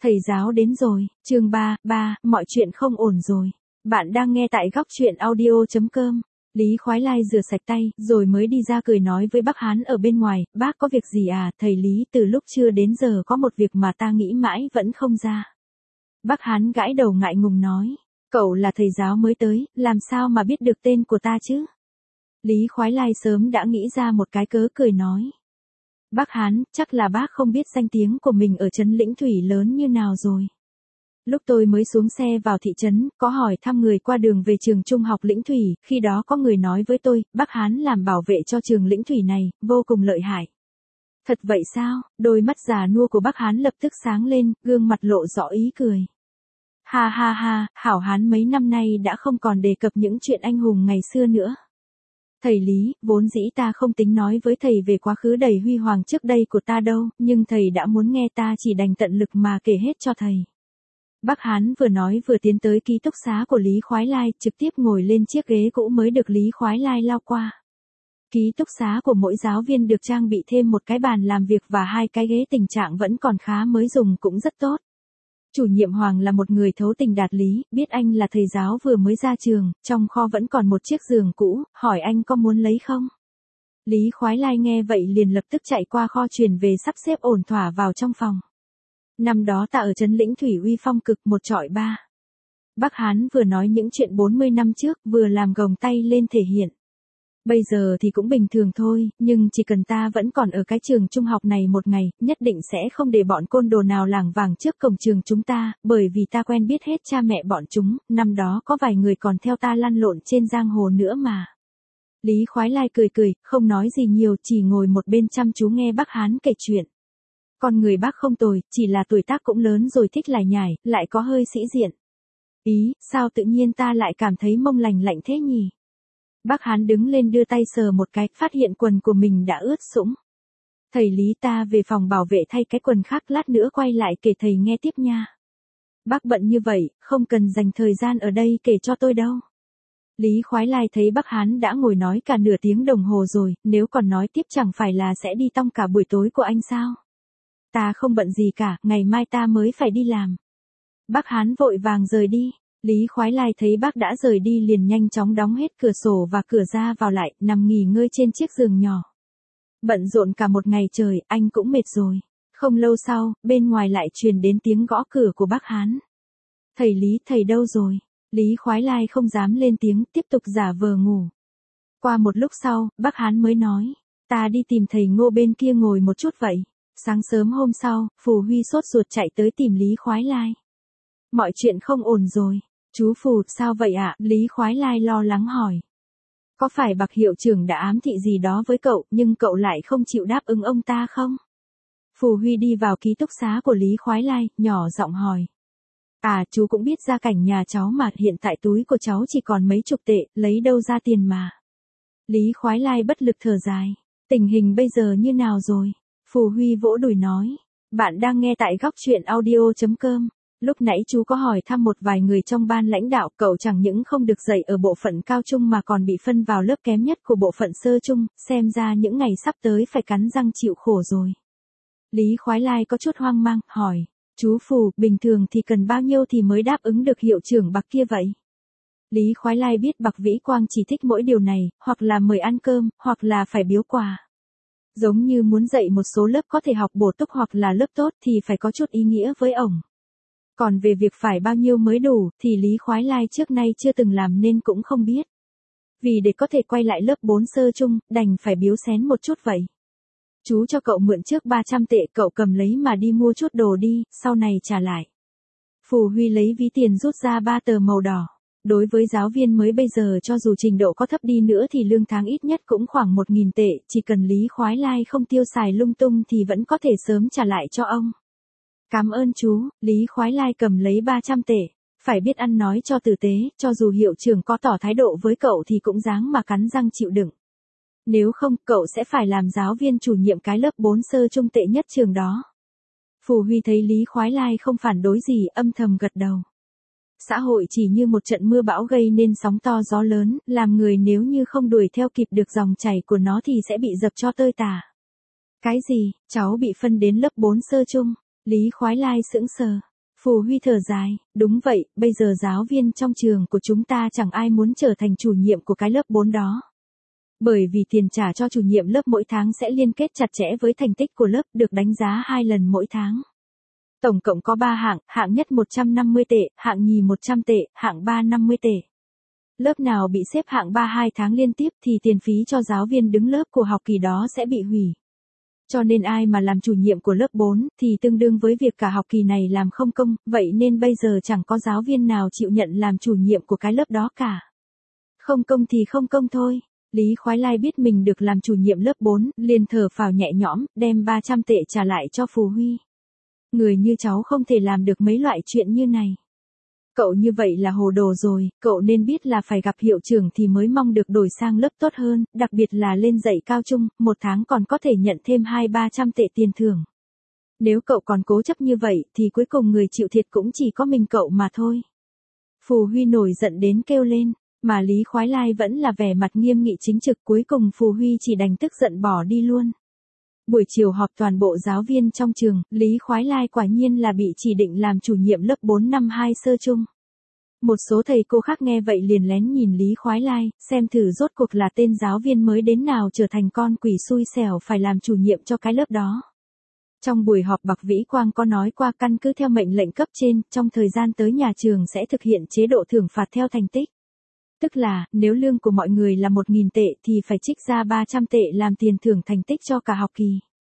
Thầy giáo đến rồi, chương 3, mọi chuyện không ổn rồi. Bạn đang nghe tại góc truyện audio.com. Lý Khoái Lai rửa sạch tay, rồi mới đi ra cười nói với bác Hán ở bên ngoài, bác có việc gì à, thầy Lý từ lúc trưa đến giờ có một việc mà ta nghĩ mãi vẫn không ra. Bác Hán gãi đầu ngại ngùng nói, cậu là thầy giáo mới tới, làm sao mà biết được tên của ta chứ? Lý Khoái Lai sớm đã nghĩ ra một cái cớ cười nói. Bác Hán, chắc là bác không biết danh tiếng của mình ở trấn Lĩnh Thủy lớn như nào rồi. Lúc tôi mới xuống xe vào thị trấn, có hỏi thăm người qua đường về trường trung học Lĩnh Thủy, khi đó có người nói với tôi, bác Hán làm bảo vệ cho trường Lĩnh Thủy này, vô cùng lợi hại. Thật vậy sao? Đôi mắt già nua của bác Hán lập tức sáng lên, gương mặt lộ rõ ý cười. Ha ha ha, hảo Hán mấy năm nay đã không còn đề cập những chuyện anh hùng ngày xưa nữa. Thầy Lý, vốn dĩ ta không tính nói với thầy về quá khứ đầy huy hoàng trước đây của ta đâu, nhưng thầy đã muốn nghe ta chỉ đành tận lực mà kể hết cho thầy. Bác Hán vừa nói vừa tiến tới ký túc xá của Lý Khoái Lai, trực tiếp ngồi lên chiếc ghế cũ mới được Lý Khoái Lai lao qua. Ký túc xá của mỗi giáo viên được trang bị thêm một cái bàn làm việc và 2 cái ghế, tình trạng vẫn còn khá, mới dùng cũng rất tốt. Chủ nhiệm Hoàng là một người thấu tình đạt lý, biết anh là thầy giáo vừa mới ra trường, trong kho vẫn còn một chiếc giường cũ, hỏi anh có muốn lấy không? Lý Khoái Lai nghe vậy liền lập tức chạy qua kho chuyển về sắp xếp ổn thỏa vào trong phòng. Năm đó ta ở trấn Lĩnh Thủy uy phong cực 1-3. Bác Hán vừa nói những chuyện 40 năm trước, vừa làm gồng tay lên thể hiện. Bây giờ thì cũng bình thường thôi, nhưng chỉ cần ta vẫn còn ở cái trường trung học này một ngày, nhất định sẽ không để bọn côn đồ nào lảng vảng trước cổng trường chúng ta, bởi vì ta quen biết hết cha mẹ bọn chúng, năm đó có vài người còn theo ta lăn lộn trên giang hồ nữa mà. Lý Khoái Lai cười cười, không nói gì nhiều, chỉ ngồi một bên chăm chú nghe bác Hán kể chuyện. Con người bác không tồi, chỉ là tuổi tác cũng lớn rồi, thích lải nhải, lại có hơi sĩ diện. Ý, sao tự nhiên ta lại cảm thấy mông lành lạnh thế nhỉ? Bác Hán đứng lên đưa tay sờ một cái, phát hiện quần của mình đã ướt sũng. Thầy Lý, ta về phòng bảo vệ thay cái quần khác, lát nữa quay lại kể thầy nghe tiếp nha. Bác bận như vậy, không cần dành thời gian ở đây kể cho tôi đâu. Lý Khoái Lai thấy bác Hán đã ngồi nói cả nửa tiếng đồng hồ rồi, nếu còn nói tiếp chẳng phải là sẽ đi tong cả buổi tối của anh sao? Ta không bận gì cả, ngày mai ta mới phải đi làm. Bác Hán vội vàng rời đi. Lý Khoái Lai thấy bác đã rời đi liền nhanh chóng đóng hết cửa sổ và cửa ra vào lại, nằm nghỉ ngơi trên chiếc giường nhỏ. Bận rộn cả một ngày trời, anh cũng mệt rồi. Không lâu sau, bên ngoài lại truyền đến tiếng gõ cửa của bác Hán. Thầy Lý, thầy đâu rồi? Lý Khoái Lai không dám lên tiếng, tiếp tục giả vờ ngủ. Qua một lúc sau, bác Hán mới nói, ta đi tìm thầy Ngô bên kia ngồi một chút vậy. Sáng sớm hôm sau, Phù Huy sốt ruột chạy tới tìm Lý Khoái Lai. Mọi chuyện không ổn rồi. Chú Phù, sao vậy ạ? Lý Khoái Lai lo lắng hỏi. Có phải bạc hiệu trưởng đã ám thị gì đó với cậu, nhưng cậu lại không chịu đáp ứng ông ta không? Phù Huy đi vào ký túc xá của Lý Khoái Lai, nhỏ giọng hỏi. À, chú cũng biết gia cảnh nhà cháu mà, hiện tại túi của cháu chỉ còn mấy chục tệ, lấy đâu ra tiền mà. Lý Khoái Lai bất lực thở dài. Tình hình bây giờ như nào rồi? Phù Huy vỗ đùi nói. Bạn đang nghe tại góc truyện audio.com. Lúc nãy chú có hỏi thăm một vài người trong ban lãnh đạo, cậu chẳng những không được dạy ở bộ phận cao trung mà còn bị phân vào lớp kém nhất của bộ phận sơ trung, xem ra những ngày sắp tới phải cắn răng chịu khổ rồi. Lý Khoái Lai có chút hoang mang, hỏi, chú Phù, bình thường thì cần bao nhiêu thì mới đáp ứng được hiệu trưởng bạc kia vậy? Lý Khoái Lai biết bạc Vĩ Quang chỉ thích mỗi điều này, hoặc là mời ăn cơm, hoặc là phải biếu quà. Giống như muốn dạy một số lớp có thể học bổ túc hoặc là lớp tốt thì phải có chút ý nghĩa với ổng. Còn về việc phải bao nhiêu mới đủ, thì Lý Khoái Lai trước nay chưa từng làm nên cũng không biết. Vì để có thể quay lại lớp 4 sơ chung, đành phải biếu xén một chút vậy. Chú cho cậu mượn trước 300 tệ, cậu cầm lấy mà đi mua chút đồ đi, sau này trả lại. Phù Huy lấy ví tiền rút ra 3 tờ màu đỏ. Đối với giáo viên mới bây giờ, cho dù trình độ có thấp đi nữa thì lương tháng ít nhất cũng khoảng 1.000 tệ, chỉ cần Lý Khoái Lai không tiêu xài lung tung thì vẫn có thể sớm trả lại cho ông. Cảm ơn chú. Lý Khoái Lai cầm lấy 300 tệ. Phải biết ăn nói cho tử tế, cho dù hiệu trưởng có tỏ thái độ với cậu thì cũng dáng mà cắn răng chịu đựng. Nếu không, cậu sẽ phải làm giáo viên chủ nhiệm cái lớp 4 sơ trung tệ nhất trường đó. Phù Huy thấy Lý Khoái Lai không phản đối gì, âm thầm gật đầu. Xã hội chỉ như một trận mưa bão gây nên sóng to gió lớn, làm người nếu như không đuổi theo kịp được dòng chảy của nó thì sẽ bị dập cho tơi tả. Cái gì, cháu bị phân đến lớp 4 sơ trung? Lý Khoái Lai sững sờ. Phù Huy thở dài, đúng vậy, bây giờ giáo viên trong trường của chúng ta chẳng ai muốn trở thành chủ nhiệm của cái lớp 4 đó. Bởi vì tiền trả cho chủ nhiệm lớp mỗi tháng sẽ liên kết chặt chẽ với thành tích của lớp, được đánh giá 2 lần mỗi tháng. Tổng cộng có 3 hạng, hạng nhất 150 tệ, hạng nhì 100 tệ, hạng 3 50 tệ. Lớp nào bị xếp hạng 3 2 tháng liên tiếp thì tiền phí cho giáo viên đứng lớp của học kỳ đó sẽ bị hủy. Cho nên ai mà làm chủ nhiệm của lớp 4 thì tương đương với việc cả học kỳ này làm không công, vậy nên bây giờ chẳng có giáo viên nào chịu nhận làm chủ nhiệm của cái lớp đó cả. Không công thì không công thôi. Lý Khoái Lai biết mình được làm chủ nhiệm lớp 4, liền thở phào nhẹ nhõm, đem 300 tệ trả lại cho Phù Huy. Người như cháu không thể làm được mấy loại chuyện như này. Cậu như vậy là hồ đồ rồi, cậu nên biết là phải gặp hiệu trưởng thì mới mong được đổi sang lớp tốt hơn, đặc biệt là lên dạy cao trung, một tháng còn có thể nhận thêm 200-300 tệ tiền thưởng. Nếu cậu còn cố chấp như vậy thì cuối cùng người chịu thiệt cũng chỉ có mình cậu mà thôi. Phù Huy nổi giận đến kêu lên, mà Lý Khoái Lai vẫn là vẻ mặt nghiêm nghị chính trực, cuối cùng Phù Huy chỉ đành tức giận bỏ đi luôn. Buổi chiều họp toàn bộ giáo viên trong trường, Lý Khoái Lai quả nhiên là bị chỉ định làm chủ nhiệm lớp 4 năm 2 sơ chung. Một số thầy cô khác nghe vậy liền lén nhìn Lý Khoái Lai, xem thử rốt cuộc là tên giáo viên mới đến nào trở thành con quỷ xui xẻo phải làm chủ nhiệm cho cái lớp đó. Trong buổi họp Bạc Vĩ Quang có nói qua căn cứ theo mệnh lệnh cấp trên, trong thời gian tới nhà trường sẽ thực hiện chế độ thưởng phạt theo thành tích. Tức là, nếu lương của mọi người là 1.000 tệ thì phải trích ra 300 tệ làm tiền thưởng thành tích cho cả học kỳ.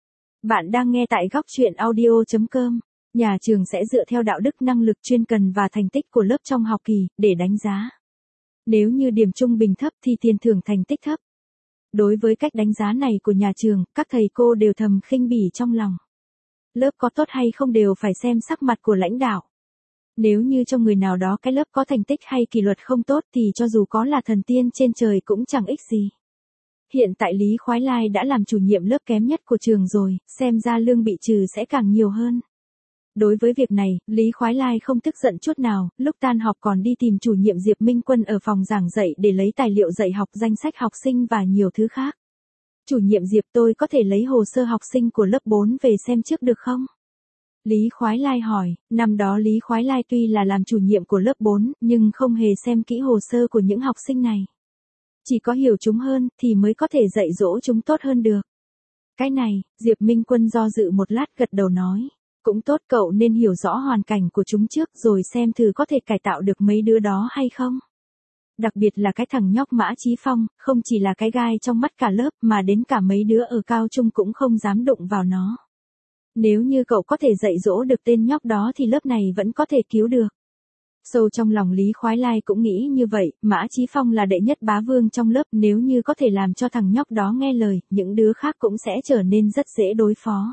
Bạn đang nghe tại góc truyện audio.com. Nhà trường sẽ dựa theo đạo đức năng lực chuyên cần và thành tích của lớp trong học kỳ, để đánh giá. Nếu như điểm trung bình thấp thì tiền thưởng thành tích thấp. Đối với cách đánh giá này của nhà trường, các thầy cô đều thầm khinh bỉ trong lòng. Lớp có tốt hay không đều phải xem sắc mặt của lãnh đạo. Nếu như cho người nào đó cái lớp có thành tích hay kỷ luật không tốt thì cho dù có là thần tiên trên trời cũng chẳng ích gì. Hiện tại Lý Khoái Lai đã làm chủ nhiệm lớp kém nhất của trường rồi, xem ra lương bị trừ sẽ càng nhiều hơn. Đối với việc này, Lý Khoái Lai không tức giận chút nào, lúc tan họp còn đi tìm chủ nhiệm Diệp Minh Quân ở phòng giảng dạy để lấy tài liệu dạy học, danh sách học sinh và nhiều thứ khác. Chủ nhiệm Diệp, tôi có thể lấy hồ sơ học sinh của lớp 4 về xem trước được không? Lý Khoái Lai hỏi, năm đó Lý Khoái Lai tuy là làm chủ nhiệm của lớp 4, nhưng không hề xem kỹ hồ sơ của những học sinh này. Chỉ có hiểu chúng hơn, thì mới có thể dạy dỗ chúng tốt hơn được. Cái này, Diệp Minh Quân do dự một lát gật đầu nói, cũng tốt, cậu nên hiểu rõ hoàn cảnh của chúng trước rồi xem thử có thể cải tạo được mấy đứa đó hay không. Đặc biệt là cái thằng nhóc Mã Chí Phong, không chỉ là cái gai trong mắt cả lớp mà đến cả mấy đứa ở cao trung cũng không dám đụng vào nó. Nếu như cậu có thể dạy dỗ được tên nhóc đó thì lớp này vẫn có thể cứu được. Sâu trong lòng Lý Khoái Lai cũng nghĩ như vậy, Mã Chí Phong là đệ nhất bá vương trong lớp, nếu như có thể làm cho thằng nhóc đó nghe lời, những đứa khác cũng sẽ trở nên rất dễ đối phó.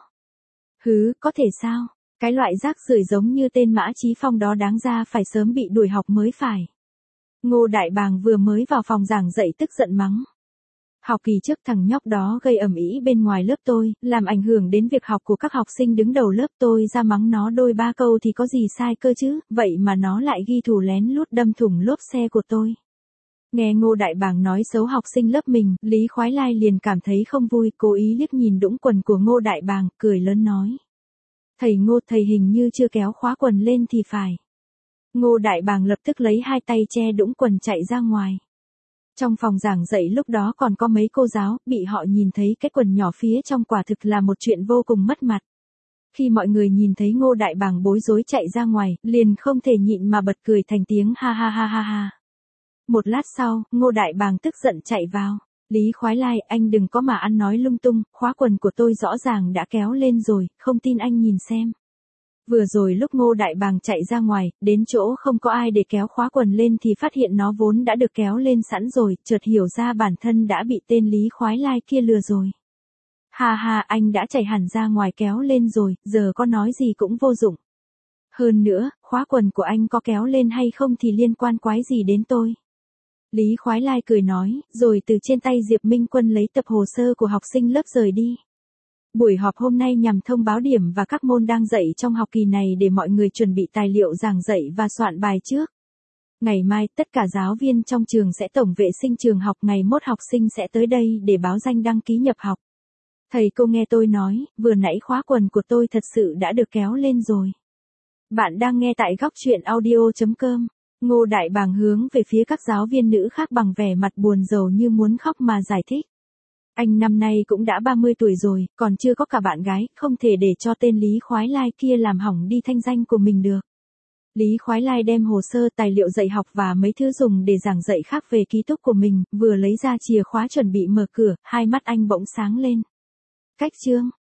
Hứ, có thể sao? Cái loại rác rưởi giống như tên Mã Chí Phong đó đáng ra phải sớm bị đuổi học mới phải. Ngô Đại Bàng vừa mới vào phòng giảng dạy tức giận mắng. Học kỳ trước thằng nhóc đó gây ầm ĩ bên ngoài lớp tôi, làm ảnh hưởng đến việc học của các học sinh đứng đầu lớp, tôi ra mắng nó đôi ba câu thì có gì sai cơ chứ, vậy mà nó lại ghi thủ lén lút đâm thủng lốp xe của tôi. Nghe Ngô Đại Bàng nói xấu học sinh lớp mình, Lý Khoái Lai liền cảm thấy không vui, cố ý liếc nhìn đũng quần của Ngô Đại Bàng, cười lớn nói. Thầy Ngô, thầy hình như chưa kéo khóa quần lên thì phải. Ngô Đại Bàng lập tức lấy hai tay che đũng quần chạy ra ngoài. Trong phòng giảng dạy lúc đó còn có mấy cô giáo, bị họ nhìn thấy cái quần nhỏ phía trong quả thực là một chuyện vô cùng mất mặt. Khi mọi người nhìn thấy Ngô Đại Bàng bối rối chạy ra ngoài, liền không thể nhịn mà bật cười thành tiếng ha ha ha ha ha. Một lát sau, Ngô Đại Bàng tức giận chạy vào. Lý Khoái Lai, anh đừng có mà ăn nói lung tung, khóa quần của tôi rõ ràng đã kéo lên rồi, không tin anh nhìn xem. Vừa rồi lúc Ngô Đại Bàng chạy ra ngoài, đến chỗ không có ai để kéo khóa quần lên thì phát hiện nó vốn đã được kéo lên sẵn rồi, chợt hiểu ra bản thân đã bị tên Lý Khoái Lai kia lừa rồi. Ha ha, anh đã chạy hẳn ra ngoài kéo lên rồi, giờ có nói gì cũng vô dụng. Hơn nữa, khóa quần của anh có kéo lên hay không thì liên quan quái gì đến tôi. Lý Khoái Lai cười nói, rồi từ trên tay Diệp Minh Quân lấy tập hồ sơ của học sinh lớp rời đi. Buổi họp hôm nay nhằm thông báo điểm và các môn đang dạy trong học kỳ này để mọi người chuẩn bị tài liệu giảng dạy và soạn bài trước. Ngày mai, tất cả giáo viên trong trường sẽ tổng vệ sinh trường học, ngày mốt học sinh sẽ tới đây để báo danh đăng ký nhập học. Thầy cô nghe tôi nói, vừa nãy khóa quần của tôi thật sự đã được kéo lên rồi. Bạn đang nghe tại góc chuyện audio.com. Ngô Đại Bàng hướng về phía các giáo viên nữ khác bằng vẻ mặt buồn rầu như muốn khóc mà giải thích. Anh năm nay cũng đã 30 tuổi rồi, còn chưa có cả bạn gái, không thể để cho tên Lý Khoái Lai kia làm hỏng đi thanh danh của mình được. Lý Khoái Lai đem hồ sơ tài liệu dạy học và mấy thứ dùng để giảng dạy khác về ký túc của mình, vừa lấy ra chìa khóa chuẩn bị mở cửa, hai mắt anh bỗng sáng lên. Cách chương